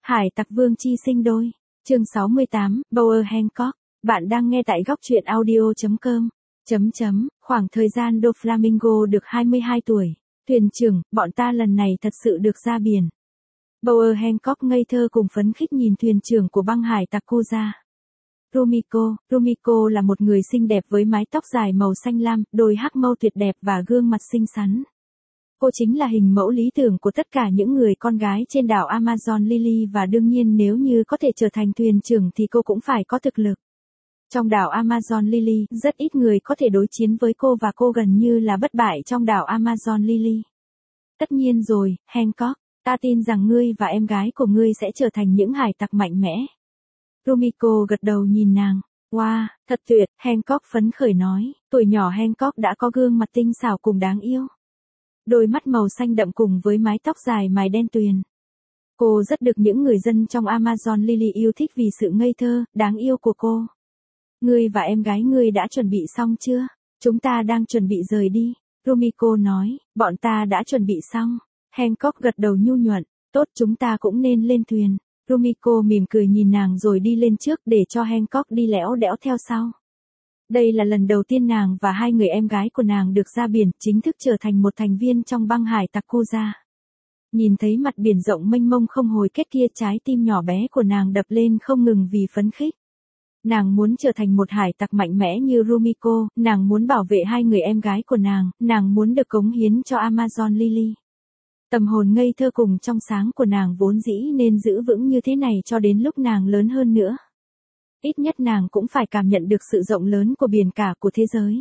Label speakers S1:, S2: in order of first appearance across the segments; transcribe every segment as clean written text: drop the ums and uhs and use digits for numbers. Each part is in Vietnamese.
S1: Hải tặc vương chi sinh đôi. Chương 68, Bower Hancock. Bạn đang nghe tại góc truyện audio.com. Khoảng thời gian Doflamingo được 22 tuổi. Thuyền trưởng, bọn ta lần này thật sự được ra biển. Bower Hancock ngây thơ cùng phấn khích nhìn thuyền trưởng của băng hải tặc Koza. Rumiko là một người xinh đẹp với mái tóc dài màu xanh lam, đôi hắc mâu tuyệt đẹp và gương mặt xinh xắn. Cô chính là hình mẫu lý tưởng của tất cả những người con gái trên đảo Amazon Lily và đương nhiên nếu như có thể trở thành thuyền trưởng thì cô cũng phải có thực lực. Trong đảo Amazon Lily, rất ít người có thể đối chiến với cô và cô gần như là bất bại trong đảo Amazon Lily. Tất nhiên rồi, Hancock, ta tin rằng ngươi và em gái của ngươi sẽ trở thành những hải tặc mạnh mẽ. Rumiko gật đầu nhìn nàng. Wow, thật tuyệt, Hancock phấn khởi nói, tuổi nhỏ Hancock đã có gương mặt tinh xảo cùng đáng yêu. Đôi mắt màu xanh đậm cùng với mái tóc dài mài đen tuyền. Cô rất được những người dân trong Amazon Lily yêu thích vì sự ngây thơ, đáng yêu của cô. Ngươi và em gái ngươi đã chuẩn bị xong chưa? Chúng ta đang chuẩn bị rời đi. Rumiko nói, bọn ta đã chuẩn bị xong. Hancock gật đầu nhu nhuận, tốt chúng ta cũng nên lên thuyền. Rumiko mỉm cười nhìn nàng rồi đi lên trước để cho Hancock đi lẽo đẽo theo sau. Đây là lần đầu tiên nàng và hai người em gái của nàng được ra biển, chính thức trở thành một thành viên trong băng hải tặc Koza. Nhìn thấy mặt biển rộng mênh mông không hồi kết kia, trái tim nhỏ bé của nàng đập lên không ngừng vì phấn khích. Nàng muốn trở thành một hải tặc mạnh mẽ như Rumiko, nàng muốn bảo vệ hai người em gái của nàng muốn được cống hiến cho Amazon Lily. Tâm hồn ngây thơ cùng trong sáng của nàng vốn dĩ nên giữ vững như thế này cho đến lúc nàng lớn hơn nữa. Ít nhất nàng cũng phải cảm nhận được sự rộng lớn của biển cả của thế giới.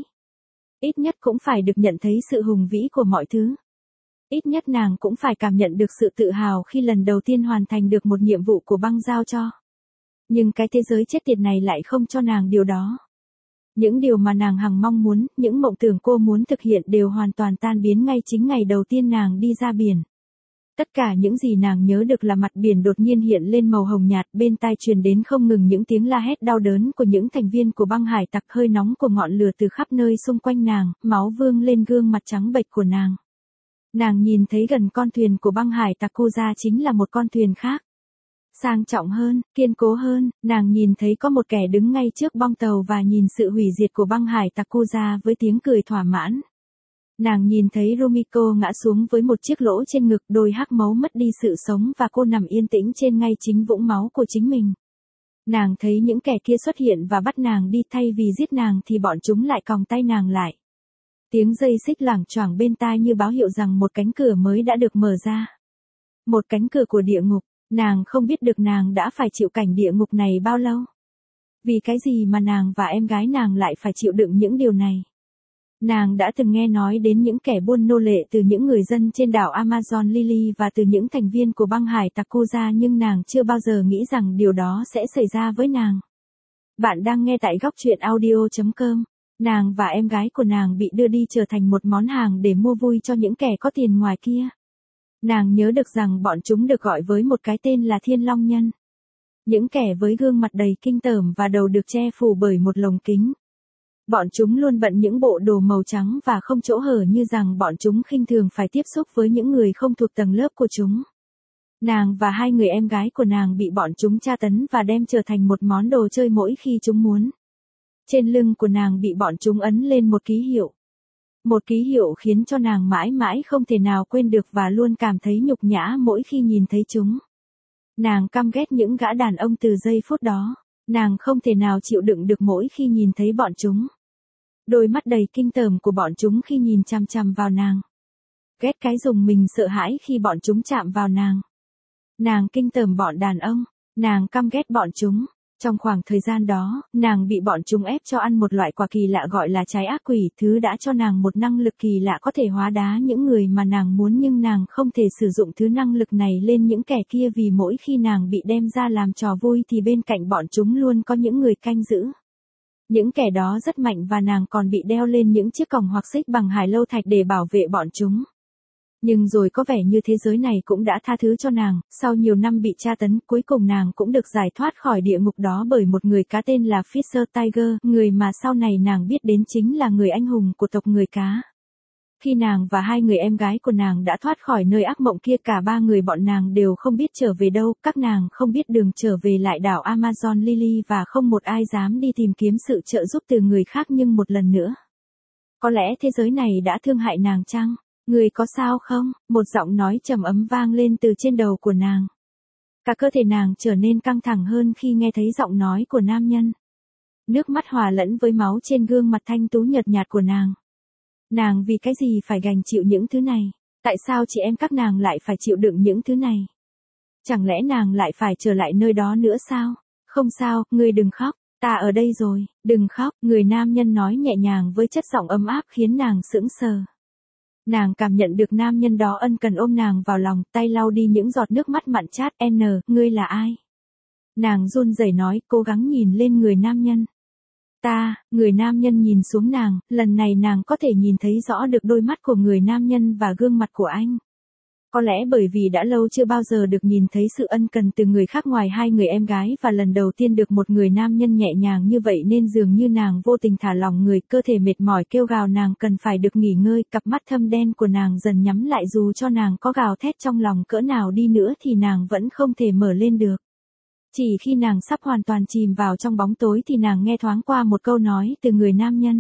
S1: Ít nhất cũng phải được nhận thấy sự hùng vĩ của mọi thứ. Ít nhất nàng cũng phải cảm nhận được sự tự hào khi lần đầu tiên hoàn thành được một nhiệm vụ của băng giao cho. Nhưng cái thế giới chết tiệt này lại không cho nàng điều đó. Những điều mà nàng hằng mong muốn, những mộng tưởng cô muốn thực hiện đều hoàn toàn tan biến ngay chính ngày đầu tiên nàng đi ra biển. Tất cả những gì nàng nhớ được là mặt biển đột nhiên hiện lên màu hồng nhạt, bên tai truyền đến không ngừng những tiếng la hét đau đớn của những thành viên của băng hải tặc, hơi nóng của ngọn lửa từ khắp nơi xung quanh nàng, máu vương lên gương mặt trắng bệch của nàng. Nàng nhìn thấy gần con thuyền của băng hải tặc Koza chính là một con thuyền khác. Sang trọng hơn, kiên cố hơn, nàng nhìn thấy có một kẻ đứng ngay trước bong tàu và nhìn sự hủy diệt của băng hải tặc Koza với tiếng cười thỏa mãn. Nàng nhìn thấy Rumiko ngã xuống với một chiếc lỗ trên ngực, đôi hắc máu mất đi sự sống và cô nằm yên tĩnh trên ngay chính vũng máu của chính mình. Nàng thấy những kẻ kia xuất hiện và bắt nàng đi, thay vì giết nàng thì bọn chúng lại còng tay nàng lại. Tiếng dây xích loảng choảng bên tai như báo hiệu rằng một cánh cửa mới đã được mở ra. Một cánh cửa của địa ngục, nàng không biết được nàng đã phải chịu cảnh địa ngục này bao lâu. Vì cái gì mà nàng và em gái nàng lại phải chịu đựng những điều này? Nàng đã từng nghe nói đến những kẻ buôn nô lệ từ những người dân trên đảo Amazon Lily và từ những thành viên của băng hải tặc Koza, nhưng nàng chưa bao giờ nghĩ rằng điều đó sẽ xảy ra với nàng. Bạn đang nghe tại góc truyện audio.com. Nàng và em gái của nàng bị đưa đi trở thành một món hàng để mua vui cho những kẻ có tiền ngoài kia. Nàng nhớ được rằng bọn chúng được gọi với một cái tên là Thiên Long Nhân. Những kẻ với gương mặt đầy kinh tởm và đầu được che phủ bởi một lồng kính. Bọn chúng luôn bận những bộ đồ màu trắng và không chỗ hở, như rằng bọn chúng khinh thường phải tiếp xúc với những người không thuộc tầng lớp của chúng. Nàng và hai người em gái của nàng bị bọn chúng tra tấn và đem trở thành một món đồ chơi mỗi khi chúng muốn. Trên lưng của nàng bị bọn chúng ấn lên một ký hiệu. Một ký hiệu khiến cho nàng mãi mãi không thể nào quên được và luôn cảm thấy nhục nhã mỗi khi nhìn thấy chúng. Nàng căm ghét những gã đàn ông từ giây phút đó. Nàng không thể nào chịu đựng được mỗi khi nhìn thấy bọn chúng. Đôi mắt đầy kinh tởm của bọn chúng khi nhìn chằm chằm vào nàng. Ghét cái dùng mình sợ hãi khi bọn chúng chạm vào nàng. Nàng kinh tởm bọn đàn ông. Nàng căm ghét bọn chúng. Trong khoảng thời gian đó, nàng bị bọn chúng ép cho ăn một loại quả kỳ lạ gọi là trái ác quỷ, thứ đã cho nàng một năng lực kỳ lạ có thể hóa đá những người mà nàng muốn, nhưng nàng không thể sử dụng thứ năng lực này lên những kẻ kia vì mỗi khi nàng bị đem ra làm trò vui thì bên cạnh bọn chúng luôn có những người canh giữ. Những kẻ đó rất mạnh và nàng còn bị đeo lên những chiếc còng hoặc xích bằng hải lâu thạch để bảo vệ bọn chúng. Nhưng rồi có vẻ như thế giới này cũng đã tha thứ cho nàng, sau nhiều năm bị tra tấn, cuối cùng nàng cũng được giải thoát khỏi địa ngục đó bởi một người cá tên là Fisher Tiger, người mà sau này nàng biết đến chính là người anh hùng của tộc người cá. Khi nàng và hai người em gái của nàng đã thoát khỏi nơi ác mộng kia, cả ba người bọn nàng đều không biết trở về đâu, các nàng không biết đường trở về lại đảo Amazon Lily và không một ai dám đi tìm kiếm sự trợ giúp từ người khác. Nhưng một lần nữa, có lẽ thế giới này đã thương hại nàng chăng? Người có sao không? Một giọng nói trầm ấm vang lên từ trên đầu của nàng. Cả cơ thể nàng trở nên căng thẳng hơn khi nghe thấy giọng nói của nam nhân. Nước mắt hòa lẫn với máu trên gương mặt thanh tú nhợt nhạt của nàng. Nàng vì cái gì phải gánh chịu những thứ này? Tại sao chị em các nàng lại phải chịu đựng những thứ này? Chẳng lẽ nàng lại phải trở lại nơi đó nữa sao? Không sao, ngươi đừng khóc, ta ở đây rồi, đừng khóc, người nam nhân nói nhẹ nhàng với chất giọng ấm áp khiến nàng sững sờ. Nàng cảm nhận được nam nhân đó ân cần ôm nàng vào lòng, tay lau đi những giọt nước mắt mặn chát. Ngươi là ai? Nàng run rẩy nói, cố gắng nhìn lên người nam nhân. Người nam nhân nhìn xuống nàng, lần này nàng có thể nhìn thấy rõ được đôi mắt của người nam nhân và gương mặt của anh. Có lẽ bởi vì đã lâu chưa bao giờ được nhìn thấy sự ân cần từ người khác ngoài hai người em gái và lần đầu tiên được một người nam nhân nhẹ nhàng như vậy nên dường như nàng vô tình thả lỏng người, cơ thể mệt mỏi kêu gào nàng cần phải được nghỉ ngơi, cặp mắt thâm đen của nàng dần nhắm lại, dù cho nàng có gào thét trong lòng cỡ nào đi nữa thì nàng vẫn không thể mở lên được. Chỉ khi nàng sắp hoàn toàn chìm vào trong bóng tối thì nàng nghe thoáng qua một câu nói từ người nam nhân.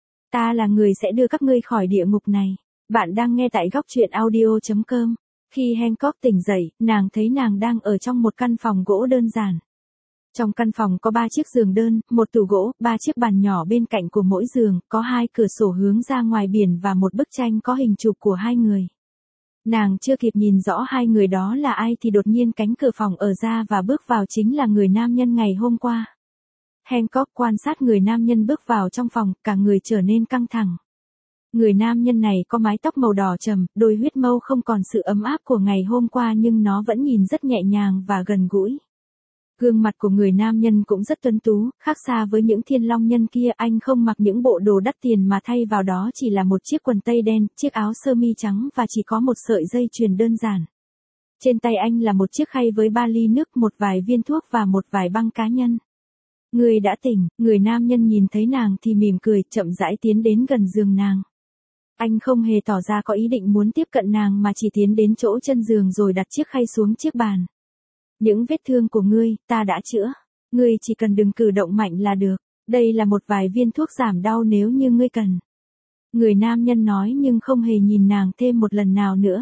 S1: Ta là người sẽ đưa các ngươi khỏi địa ngục này. Bạn đang nghe tại góc truyện audio.com. Khi Hancock tỉnh dậy, nàng thấy nàng đang ở trong một căn phòng gỗ đơn giản. Trong căn phòng có 3 chiếc giường đơn, một tủ gỗ, 3 chiếc bàn nhỏ bên cạnh của mỗi giường, có 2 cửa sổ hướng ra ngoài biển và một bức tranh có hình chụp của 2 người. Nàng chưa kịp nhìn rõ 2 người đó là ai thì đột nhiên cánh cửa phòng ở ra và bước vào chính là người nam nhân ngày hôm qua. Hancock quan sát người nam nhân bước vào trong phòng, cả người trở nên căng thẳng. Người nam nhân này có mái tóc màu đỏ trầm, đôi huyết mâu không còn sự ấm áp của ngày hôm qua nhưng nó vẫn nhìn rất nhẹ nhàng và gần gũi. Gương mặt của người nam nhân cũng rất tuấn tú, khác xa với những thiên long nhân kia. Anh không mặc những bộ đồ đắt tiền mà thay vào đó chỉ là một chiếc quần tây đen, chiếc áo sơ mi trắng và chỉ có một sợi dây chuyền đơn giản. Trên tay anh là một chiếc khay với 3 ly nước, một vài viên thuốc và một vài băng cá nhân. Người đã tỉnh, người nam nhân nhìn thấy nàng thì mỉm cười, chậm rãi tiến đến gần giường nàng. Anh không hề tỏ ra có ý định muốn tiếp cận nàng mà chỉ tiến đến chỗ chân giường rồi đặt chiếc khay xuống chiếc bàn. Những vết thương của ngươi, ta đã chữa. Ngươi chỉ cần đừng cử động mạnh là được. Đây là một vài viên thuốc giảm đau nếu như ngươi cần. Người nam nhân nói nhưng không hề nhìn nàng thêm một lần nào nữa.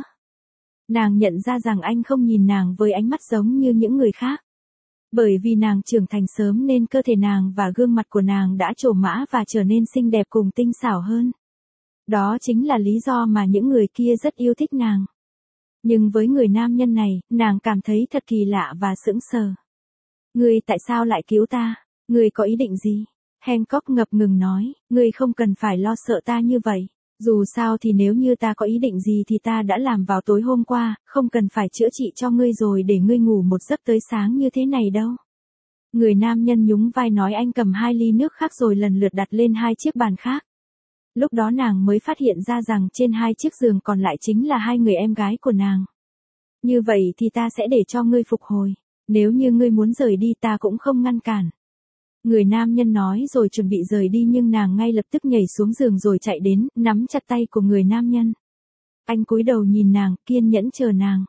S1: Nàng nhận ra rằng anh không nhìn nàng với ánh mắt giống như những người khác. Bởi vì nàng trưởng thành sớm nên cơ thể nàng và gương mặt của nàng đã trổ mã và trở nên xinh đẹp cùng tinh xảo hơn. Đó chính là lý do mà những người kia rất yêu thích nàng. Nhưng với người nam nhân này, nàng cảm thấy thật kỳ lạ và sững sờ. Ngươi tại sao lại cứu ta? Ngươi có ý định gì? Hancock ngập ngừng nói, ngươi không cần phải lo sợ ta như vậy. Dù sao thì nếu như ta có ý định gì thì ta đã làm vào tối hôm qua, không cần phải chữa trị cho ngươi rồi để ngươi ngủ một giấc tới sáng như thế này đâu. Người nam nhân nhún vai nói, anh cầm 2 ly nước khác rồi lần lượt đặt lên 2 chiếc bàn khác. Lúc đó nàng mới phát hiện ra rằng trên 2 chiếc giường còn lại chính là 2 người em gái của nàng. Như vậy thì ta sẽ để cho ngươi phục hồi. Nếu như ngươi muốn rời đi ta cũng không ngăn cản. Người nam nhân nói rồi chuẩn bị rời đi nhưng nàng ngay lập tức nhảy xuống giường rồi chạy đến, nắm chặt tay của người nam nhân. Anh cúi đầu nhìn nàng, kiên nhẫn chờ nàng.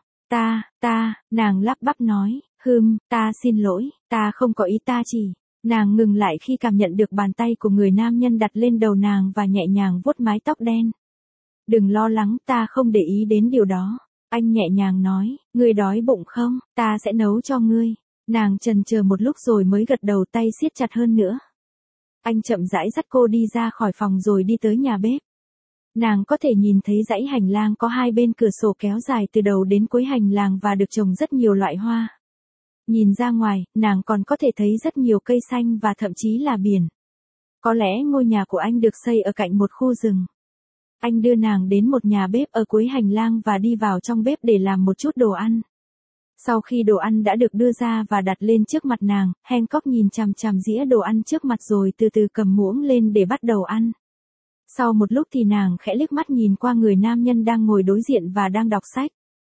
S1: Nàng lắp bắp nói, ta xin lỗi, ta không có ý, ta chỉ. Nàng ngừng lại khi cảm nhận được bàn tay của người nam nhân đặt lên đầu nàng và nhẹ nhàng vuốt mái tóc đen. Đừng lo lắng, ta không để ý đến điều đó. Anh nhẹ nhàng nói, ngươi đói bụng không, ta sẽ nấu cho ngươi. Nàng chần chờ một lúc rồi mới gật đầu, tay siết chặt hơn nữa. Anh chậm rãi dắt cô đi ra khỏi phòng rồi đi tới nhà bếp. Nàng có thể nhìn thấy dãy hành lang có 2 bên cửa sổ kéo dài từ đầu đến cuối hành lang và được trồng rất nhiều loại hoa. Nhìn ra ngoài, nàng còn có thể thấy rất nhiều cây xanh và thậm chí là biển. Có lẽ ngôi nhà của anh được xây ở cạnh một khu rừng. Anh đưa nàng đến một nhà bếp ở cuối hành lang và đi vào trong bếp để làm một chút đồ ăn. Sau khi đồ ăn đã được đưa ra và đặt lên trước mặt nàng, Hancock nhìn chằm chằm dĩa đồ ăn trước mặt rồi từ từ cầm muỗng lên để bắt đầu ăn. Sau một lúc thì nàng khẽ liếc mắt nhìn qua người nam nhân đang ngồi đối diện và đang đọc sách.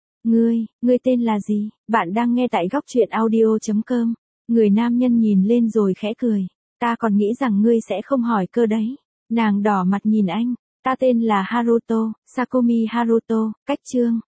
S1: Ngươi tên là gì? Bạn đang nghe tại góc truyện audio.com. Người nam nhân nhìn lên rồi khẽ cười. Ta còn nghĩ rằng ngươi sẽ không hỏi cơ đấy. Nàng đỏ mặt nhìn anh. Ta tên là Haruto, Sakumi Haruto, cách chương.